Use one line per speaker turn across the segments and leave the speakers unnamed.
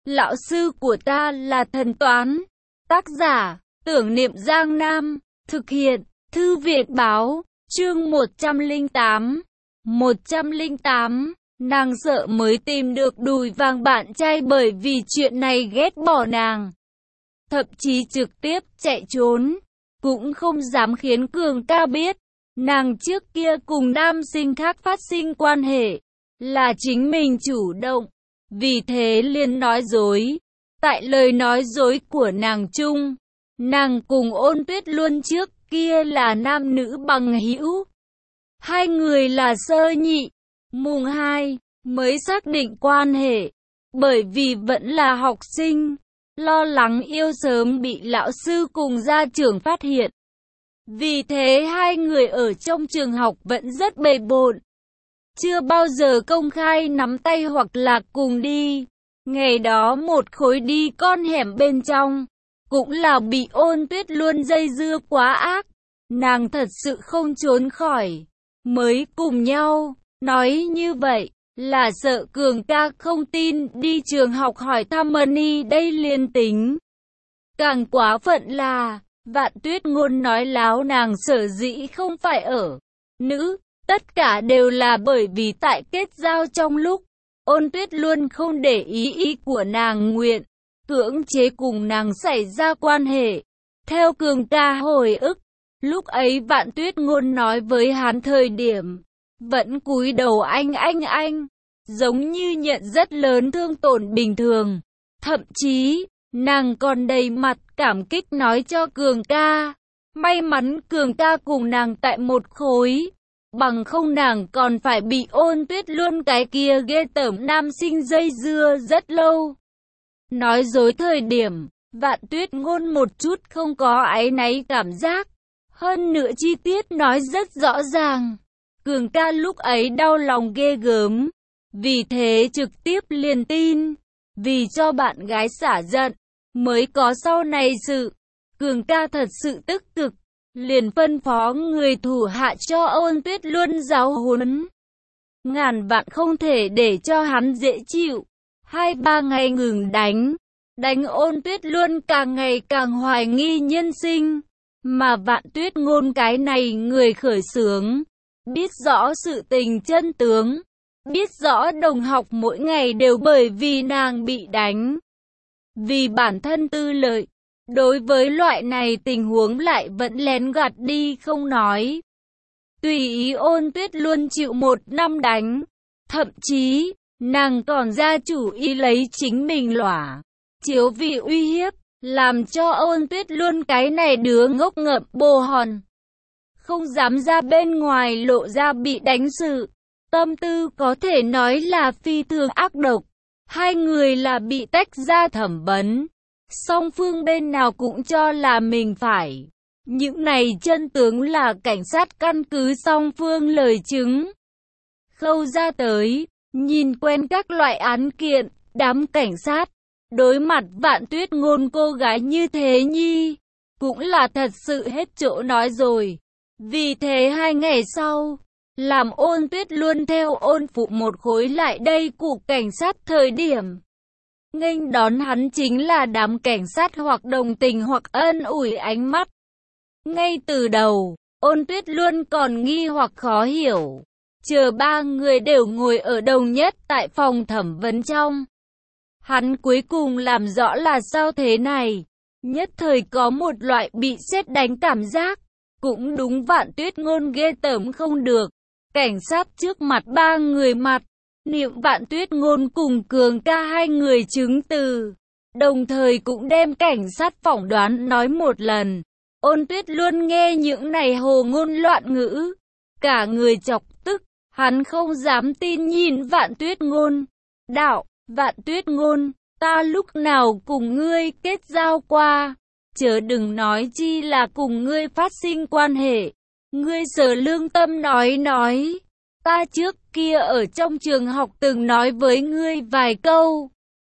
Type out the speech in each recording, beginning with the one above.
Lão sư của ta là thần toán. Tác giả, Tưởng Niệm Giang Nam. Thực hiện, Thư viện báo. Chương 108. 108. Nàng sợ mới tìm được đùi vàng bạn trai bởi vì chuyện này ghét bỏ nàng. Thậm chí trực tiếp chạy trốn. Cũng không dám khiến Cường ca biết. Nàng trước kia cùng nam sinh khác phát sinh quan hệ. Là chính mình chủ động. Vì thế liền nói dối. Tại lời nói dối của nàng chung, nàng cùng Ôn Tuyết Luân trước kia là nam nữ bằng hữu. Hai người là sơ nhị, mùng 2 mới xác định quan hệ. Bởi vì vẫn là học sinh, lo lắng yêu sớm bị lão sư cùng gia trưởng phát hiện. Vì thế hai người ở trong trường học vẫn rất bề bộn. Chưa bao giờ công khai nắm tay hoặc là cùng đi. Ngày đó một khối đi con hẻm bên trong. Cũng là bị Ôn Tuyết Luân dây dưa quá ác. Nàng thật sự không trốn khỏi. Mới cùng nhau. Nói như vậy là sợ Cường ca không tin, đi trường học hỏi thăm Mani đây liên tính. Càng quá phận là Vạn Tuyết Ngôn nói láo nàng sở dĩ không phải ở nữ. Tất cả đều là bởi vì tại kết giao trong lúc Ôn Tuyết Luân không để ý của nàng nguyện cưỡng chế cùng nàng xảy ra quan hệ. Theo Cường ca hồi ức, lúc ấy Vạn Tuyết Ngôn nói với hắn thời điểm vẫn cúi đầu anh, giống như nhận rất lớn thương tổn bình thường. Thậm chí, nàng còn đầy mặt cảm kích nói cho Cường ca. May mắn Cường ca cùng nàng tại một khối. Bằng không nàng còn phải bị Ôn Tuyết Luân cái kia ghê tởm nam sinh dây dưa rất lâu. Nói dối thời điểm, Vạn Tuyết Ngôn một chút không có áy náy cảm giác. Hơn nữa chi tiết nói rất rõ ràng. Cường ca lúc ấy đau lòng ghê gớm. Vì thế trực tiếp liền tin. Vì cho bạn gái xả giận, mới có sau này sự. Cường ca thật sự tức cực. Liền phân phó người thủ hạ cho Ôn Tuyết Luân giáo huấn. Ngàn vạn không thể để cho hắn dễ chịu. 2-3 ngày ngừng đánh Ôn Tuyết Luân càng ngày càng hoài nghi nhân sinh. Mà Vạn Tuyết Ngôn cái này người khởi xướng, biết rõ sự tình chân tướng, biết rõ đồng học mỗi ngày đều bởi vì nàng bị đánh. Vì bản thân tư lợi. Đối với loại này tình huống lại vẫn lén gạt đi không nói. Tùy ý Ôn Tuyết Luân chịu 1 năm đánh. Thậm chí, nàng còn ra chủ ý lấy chính mình lỏa chiếu vì uy hiếp, làm cho Ôn Tuyết Luân cái này đứa ngốc ngợm bồ hòn. Không dám ra bên ngoài lộ ra bị đánh sự. Tâm tư có thể nói là phi thường ác độc. Hai người là bị tách ra thẩm vấn. Song phương bên nào cũng cho là mình phải. Những này chân tướng là cảnh sát căn cứ song phương lời chứng khâu ra tới. Nhìn quen các loại án kiện, đám cảnh sát đối mặt Vạn Tuyết Ngôn cô gái như thế nhi cũng là thật sự hết chỗ nói rồi. Vì thế 2 ngày sau, làm Ôn Tuyết Luân theo Ôn phụ một khối lại đây cục cảnh sát thời điểm. Nghênh đón hắn chính là đám cảnh sát hoặc đồng tình hoặc ân ủi ánh mắt. Ngay từ đầu, Ôn Tuyết Luân còn nghi hoặc khó hiểu. Chờ 3 người đều ngồi ở đồng nhất tại phòng thẩm vấn trong. Hắn cuối cùng làm rõ là sao thế này. Nhất thời có một loại bị sét đánh cảm giác. Cũng đúng Vạn Tuyết Ngôn ghê tởm không được. Cảnh sát trước mặt 3 người mặt. Niệm Vạn Tuyết Ngôn cùng Cường ca 2 người chứng từ. Đồng thời cũng đem cảnh sát phỏng đoán nói một lần. Ôn Tuyết Luân nghe những này hồ ngôn loạn ngữ. Cả người chọc tức. Hắn không dám tin nhìn Vạn Tuyết Ngôn. Đạo, Vạn Tuyết Ngôn, ta lúc nào cùng ngươi kết giao qua. Chớ đừng nói chi là cùng ngươi phát sinh quan hệ. Ngươi sở lương tâm nói. Ta trước kia ở trong trường học từng nói với ngươi vài câu.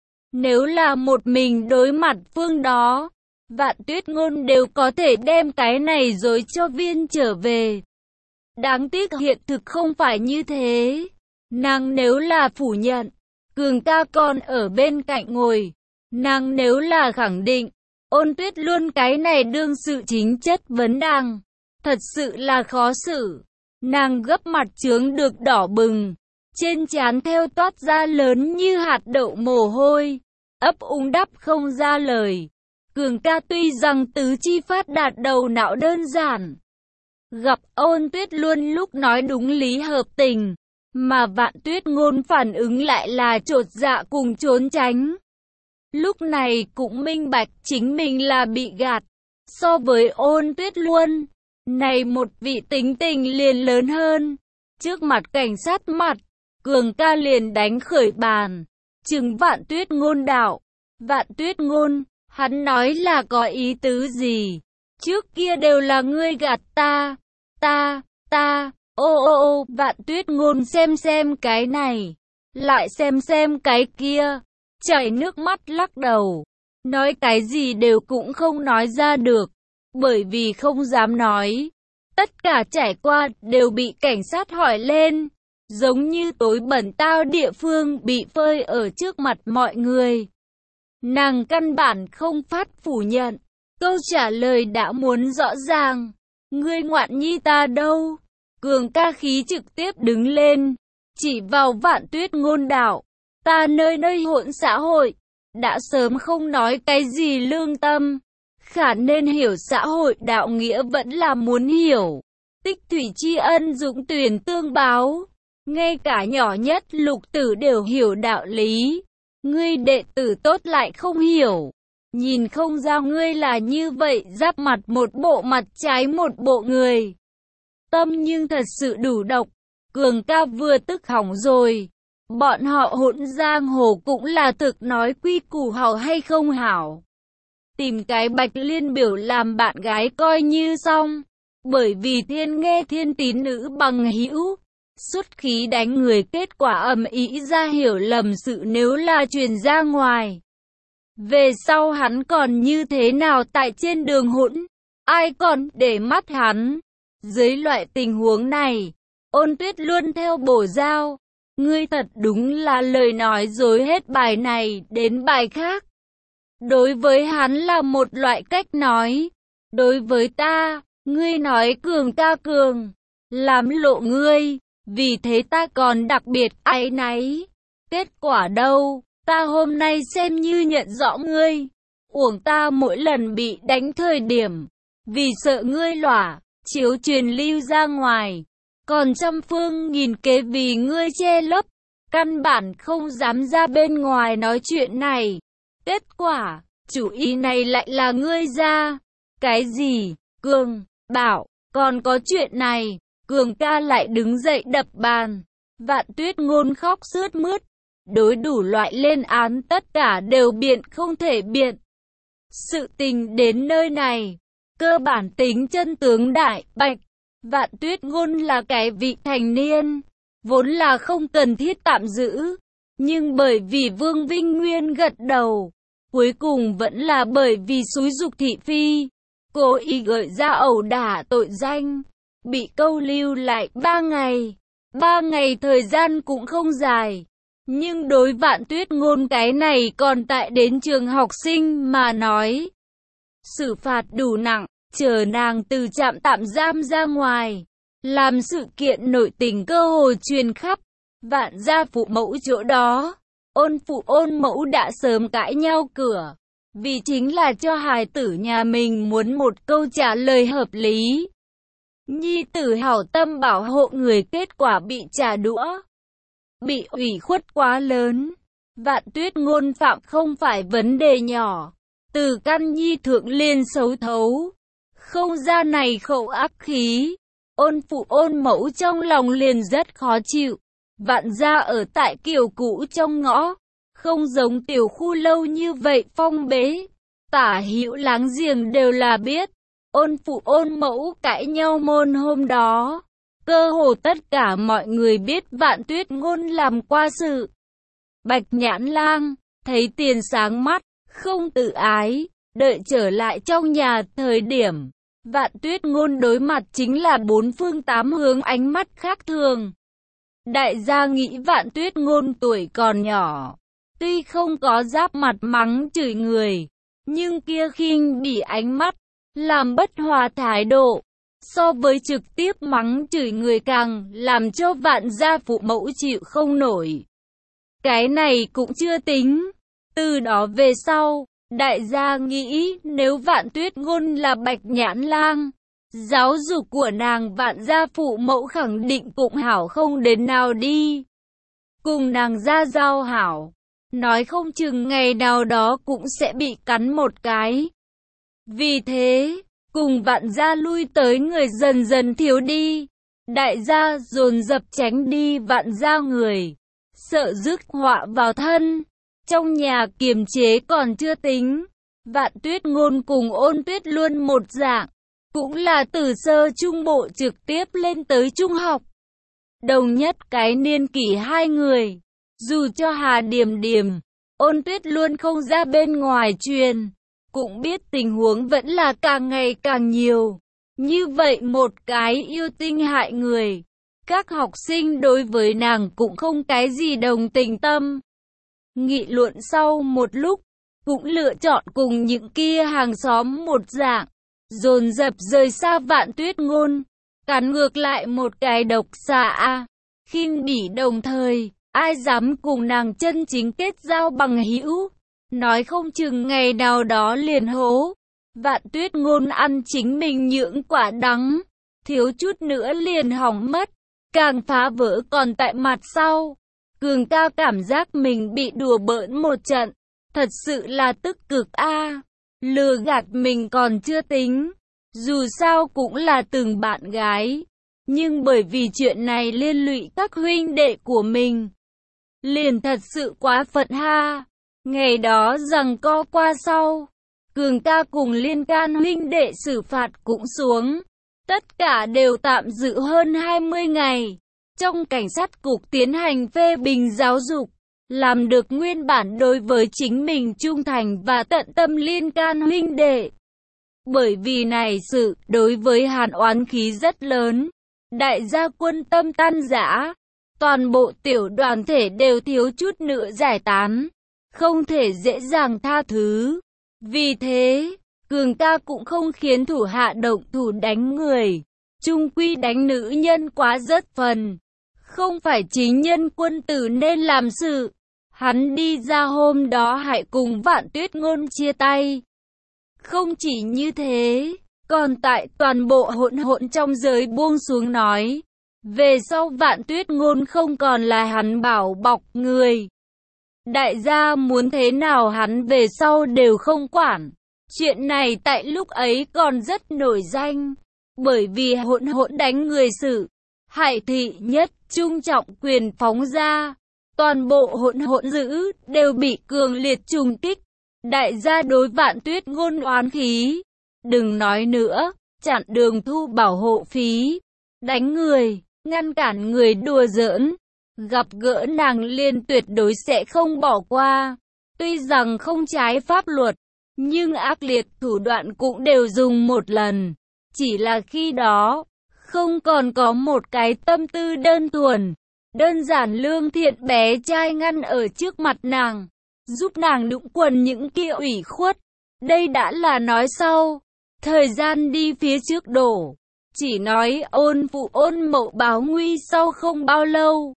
Nếu là một mình đối mặt phương đó, Vạn Tuyết Ngôn đều có thể đem cái này dối cho viên trở về. Đáng tiếc hiện thực không phải như thế. Nàng nếu là phủ nhận, Cường ca còn ở bên cạnh ngồi, Nàng nếu là khẳng định, Ôn Tuyết luôn cái này đương sự chính chất vấn nàng. Thật sự là khó xử. Nàng gấp mặt chướng được đỏ bừng. Trên trán theo toát ra lớn như hạt đậu mồ hôi. Ấp úng đáp không ra lời. Cường ca tuy rằng tứ chi phát đạt đầu não đơn giản. Gặp Ôn Tuyết luôn lúc nói đúng lý hợp tình. Mà Vạn Tuyết Ngôn phản ứng lại là chột dạ cùng trốn tránh. Lúc này cũng minh bạch chính mình là bị gạt. So với Ôn Tuyết luôn, này một vị tính tình liền lớn hơn. Trước mặt cảnh sát mặt, Cường ca liền đánh khởi bàn. Trừng Vạn Tuyết Ngôn đạo. Vạn Tuyết Ngôn, hắn nói là có ý tứ gì? Trước kia đều là ngươi gạt ta. Ô, Vạn Tuyết Ngôn xem cái này. Lại xem cái kia. Chảy nước mắt lắc đầu. Nói cái gì đều cũng không nói ra được. Bởi vì không dám nói. Tất cả trải qua đều bị cảnh sát hỏi lên. Giống như tối bẩn tao địa phương bị phơi ở trước mặt mọi người. Nàng căn bản không phát phủ nhận. Câu trả lời đã muốn rõ ràng. Ngươi ngoạn nhi ta đâu? Cường ca khí trực tiếp đứng lên. Chỉ vào Vạn Tuyết Ngôn đạo. Ta nơi hỗn xã hội. Đã sớm không nói cái gì lương tâm. Khả nên hiểu xã hội đạo nghĩa vẫn là muốn hiểu. Tích thủy tri ân dũng tuyển tương báo. Ngay cả nhỏ nhất Lục Tử đều hiểu đạo lý. Ngươi đệ tử tốt lại không hiểu. Nhìn không ra ngươi là như vậy, giáp mặt một bộ mặt trái một bộ người. Tâm nhưng thật sự đủ độc. Cường ca vừa tức hỏng rồi. Bọn họ hỗn giang hồ cũng là thực nói quy củ hảo hay không hảo. Tìm cái Bạch Liên Biểu làm bạn gái coi như xong. Bởi vì thiên nghe thiên tín nữ bằng hữu. Xuất khí đánh người, kết quả ầm ĩ ra hiểu lầm sự nếu là truyền ra ngoài. Về sau hắn còn như thế nào tại trên đường hỗn, ai còn để mắt hắn. Dưới loại tình huống này, Ôn Tuyết luôn theo bổ giao. Ngươi thật đúng là lời nói dối hết bài này đến bài khác. Đối với hắn là một loại cách nói. Đối với ta, ngươi nói cường ta cường, làm lộ ngươi. Vì thế ta còn đặc biệt áy náy. Kết quả đâu, ta hôm nay xem như nhận rõ ngươi. Uổng ta mỗi lần bị đánh thời điểm. Vì sợ ngươi lỏa, chiếu truyền lưu ra ngoài. Còn trăm phương nghìn kế vì ngươi che lấp. Căn bản không dám ra bên ngoài nói chuyện này. Kết quả, chủ ý này lại là ngươi ra. Cái gì? Cường, bảo, còn có chuyện này. Cường ca lại đứng dậy đập bàn. Vạn Tuyết Ngôn khóc sướt mướt. Đối đủ loại lên án tất cả đều biện không thể biện. Sự tình đến nơi này, cơ bản tính chân tướng đại bạch. Vạn Tuyết Ngôn là cái vị thành niên, vốn là không cần thiết tạm giữ. Nhưng bởi vì Vương Vinh Nguyên gật đầu, cuối cùng vẫn là bởi vì xúi giục thị phi, cố ý gợi ra ẩu đả tội danh. Bị câu lưu lại 3 ngày. 3 ngày thời gian cũng không dài. Nhưng đối Vạn Tuyết Ngôn cái này còn tại đến trường học sinh mà nói. Xử phạt đủ nặng, chờ nàng từ trạm tạm giam ra ngoài. Làm sự kiện nổi tình cơ hồ truyền khắp. Vạn gia phụ mẫu chỗ đó. Ôn phụ ôn mẫu đã sớm cãi nhau cửa. Vì chính là cho hài tử nhà mình muốn một câu trả lời hợp lý. Nhi tử hảo tâm bảo hộ người, kết quả bị trả đũa. Bị ủy khuất quá lớn. Vạn Tuyết Ngôn phạm không phải vấn đề nhỏ. Từ căn nhi thượng liền xấu thấu. Không ra này khẩu ác khí. Ôn phụ ôn mẫu trong lòng liền rất khó chịu. Vạn gia ở tại kiểu cũ trong ngõ. Không giống tiểu khu lâu như vậy phong bế. Tả hữu láng giềng đều là biết. Ôn phụ ôn mẫu cãi nhau môn hôm đó. Cơ hồ tất cả mọi người biết Vạn Tuyết Ngôn làm qua sự. Bạch Nhãn Lang, thấy tiền sáng mắt, không tự ái, đợi trở lại trong nhà thời điểm. Vạn Tuyết Ngôn đối mặt chính là bốn phương tám hướng ánh mắt khác thường. Đại gia nghĩ Vạn Tuyết Ngôn tuổi còn nhỏ, Tuy không có giáp mặt mắng chửi người, nhưng kia khinh bỉ ánh mắt, làm bất hòa thái độ, so với trực tiếp mắng chửi người càng làm cho Vạn gia phụ mẫu chịu không nổi. Cái này cũng chưa tính. Từ đó về sau, đại gia nghĩ nếu Vạn Tuyết Ngôn là Bạch Nhãn Lang, giáo dục của nàng Vạn gia phụ mẫu khẳng định cũng hảo không đến nào đi. Cùng nàng gia giao hảo, nói không chừng ngày nào đó cũng sẽ bị cắn một cái. Vì thế, cùng Vạn gia lui tới người dần dần thiếu đi. Đại gia dồn dập tránh đi Vạn gia người, sợ rước họa vào thân. Trong nhà kiềm chế còn chưa tính, Vạn Tuyết Ngôn cùng Ôn Tuyết Luân một dạng, cũng là từ sơ trung bộ trực tiếp lên tới trung học. Đồng nhất cái niên kỷ hai người, dù cho Hà Điềm Điềm, Ôn Tuyết Luân không ra bên ngoài truyền, cũng biết tình huống vẫn là càng ngày càng nhiều. Như vậy một cái yêu tinh hại người, các học sinh đối với nàng cũng không cái gì đồng tình tâm. Nghị luận sau một lúc, cũng lựa chọn cùng những kia hàng xóm một dạng, dồn dập rời xa Vạn Tuyết Ngôn, cắn ngược lại một cái độc xạ, khinh bỉ đồng thời, ai dám cùng nàng chân chính kết giao bằng hữu, nói không chừng ngày nào đó liền hố. Vạn Tuyết Ngôn ăn chính mình những quả đắng, thiếu chút nữa liền hỏng mất, càng phá vỡ còn tại mặt sau. Cường ca cảm giác mình bị đùa bỡn một trận, thật sự là tức cực a. Lừa gạt mình còn chưa tính, dù sao cũng là từng bạn gái, nhưng bởi vì chuyện này liên lụy các huynh đệ của mình, liền thật sự quá phận ha. Ngày đó giằng co qua sau, Cường ca cùng Liên Can huynh đệ xử phạt cũng xuống, tất cả đều tạm giữ hơn 20 ngày. Trong cảnh sát cục tiến hành phê bình giáo dục, làm được nguyên bản đối với chính mình trung thành và tận tâm Liên Can huynh đệ. Bởi vì này sự đối với Hàn oán khí rất lớn, đại gia quân tâm tan rã, toàn bộ tiểu đoàn thể đều thiếu chút nữa giải tán, không thể dễ dàng tha thứ. Vì thế, Cường ca cũng không khiến thủ hạ động thủ đánh người, chung quy đánh nữ nhân quá rất phần. Không phải chính nhân quân tử nên làm sự. Hắn đi ra hôm đó hãy cùng Vạn Tuyết Ngôn chia tay. Không chỉ như thế, còn tại toàn bộ hỗn trong giới buông xuống nói. Về sau Vạn Tuyết Ngôn không còn là hắn bảo bọc người. Đại gia muốn thế nào hắn về sau đều không quản. Chuyện này tại lúc ấy còn rất nổi danh. Bởi vì hỗn đánh người sự. Hải thị nhất trung trọng quyền phóng ra, toàn bộ hỗn dữ đều bị cường liệt trùng kích. Đại gia đối Vạn Tuyết Ngôn oán khí, đừng nói nữa, chặn đường thu bảo hộ phí, đánh người, ngăn cản người đùa giỡn, gặp gỡ nàng liền tuyệt đối sẽ không bỏ qua. Tuy rằng không trái pháp luật, nhưng ác liệt thủ đoạn cũng đều dùng một lần, chỉ là khi đó không còn có một cái tâm tư đơn thuần, đơn giản lương thiện bé trai ngăn ở trước mặt nàng, giúp nàng đũng quần những kia ủy khuất. Đây đã là nói sau, thời gian đi phía trước đổ, chỉ nói ôn phụ ôn mậu báo nguy sau không bao lâu.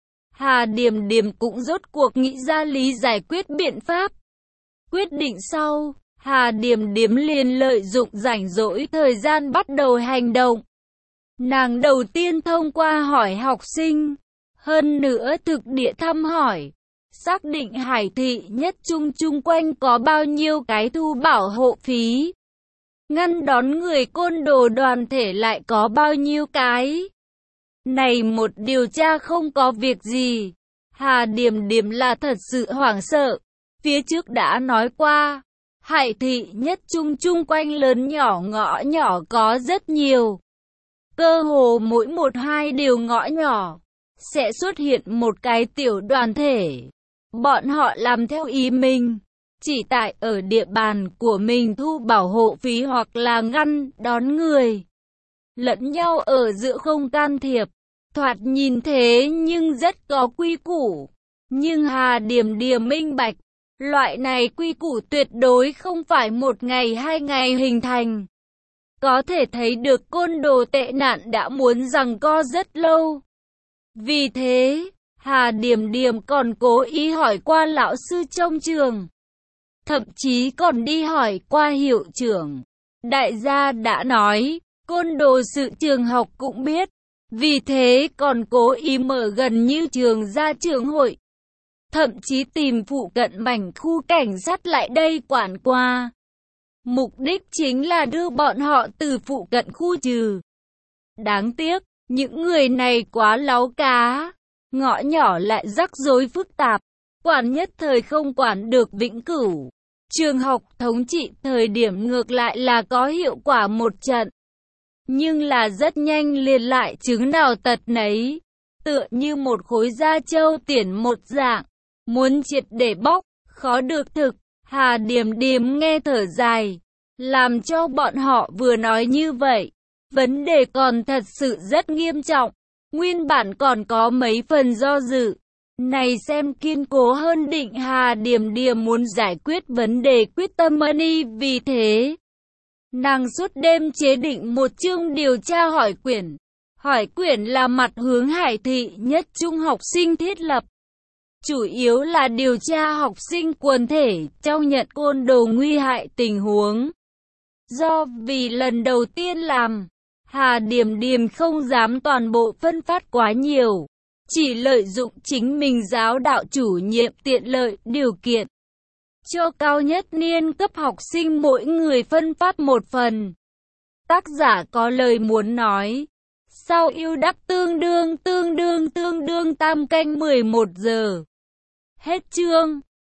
Hà Điềm Điềm cũng rốt cuộc nghĩ ra lý giải quyết biện pháp. Quyết định sau, Hà Điềm Điềm liền lợi dụng rảnh rỗi thời gian bắt đầu hành động. Nàng đầu tiên thông qua hỏi học sinh, hơn nữa thực địa thăm hỏi, xác định Hải thị nhất trung chung quanh có bao nhiêu cái thu bảo hộ phí, ngăn đón người côn đồ đoàn thể lại có bao nhiêu cái. Này một điều tra không có việc gì, Hà Điềm Điềm là thật sự hoảng sợ. Phía trước đã nói qua, Hải thị nhất trung chung quanh lớn nhỏ ngõ nhỏ có rất nhiều. Cơ hồ mỗi một hai điều ngõ nhỏ, sẽ xuất hiện một cái tiểu đoàn thể. Bọn họ làm theo ý mình, chỉ tại ở địa bàn của mình thu bảo hộ phí hoặc là ngăn đón người. Lẫn nhau ở giữa không can thiệp, thoạt nhìn thế nhưng rất có quy củ. Nhưng Hà Điểm Điểm minh bạch, loại này quy củ tuyệt đối không phải một ngày hai ngày hình thành. Có thể thấy được côn đồ tệ nạn đã muốn giằng co rất lâu. Vì thế, Hà Điểm Điểm còn cố ý hỏi qua lão sư trong trường. Thậm chí còn đi hỏi qua hiệu trưởng. Đại gia đã nói, côn đồ sự trường học cũng biết. Vì thế còn cố ý mở gần như trường ra trường hội. Thậm chí tìm phụ cận mảnh khu cảnh sát lại đây quản qua. Mục đích chính là đưa bọn họ từ phụ cận khu trừ. Đáng tiếc, những người này quá láu cá. Ngõ nhỏ lại rắc rối phức tạp. Quản nhất thời không quản được vĩnh cửu. Trường học thống trị thời điểm ngược lại là có hiệu quả một trận. Nhưng là rất nhanh liền lại chứng nào tật nấy. Tựa như một khối da trâu tiển một dạng. Muốn triệt để bóc, khó được thực. Hà Điểm Điểm nghe thở dài. Làm cho bọn họ vừa nói như vậy. Vấn đề còn thật sự rất nghiêm trọng. Nguyên bản còn có mấy phần do dự. Này xem kiên cố hơn định Hà Điểm Điểm muốn giải quyết vấn đề quyết tâm money. Vì thế, nàng suốt đêm chế định một chương điều tra hỏi quyển. Hỏi quyển là mặt hướng Hải Thị nhất trung học sinh thiết lập. Chủ yếu là điều tra học sinh quần thể trong nhận côn đồ nguy hại tình huống. Do vì lần đầu tiên làm, Hà Điểm Điểm không dám toàn bộ phân phát quá nhiều. Chỉ lợi dụng chính mình giáo đạo chủ nhiệm tiện lợi điều kiện. Cho cao nhất niên cấp học sinh mỗi người phân phát một phần. Tác giả có lời muốn nói. Sau ưu đắp tương đương tam canh 11 giờ. Hết chương.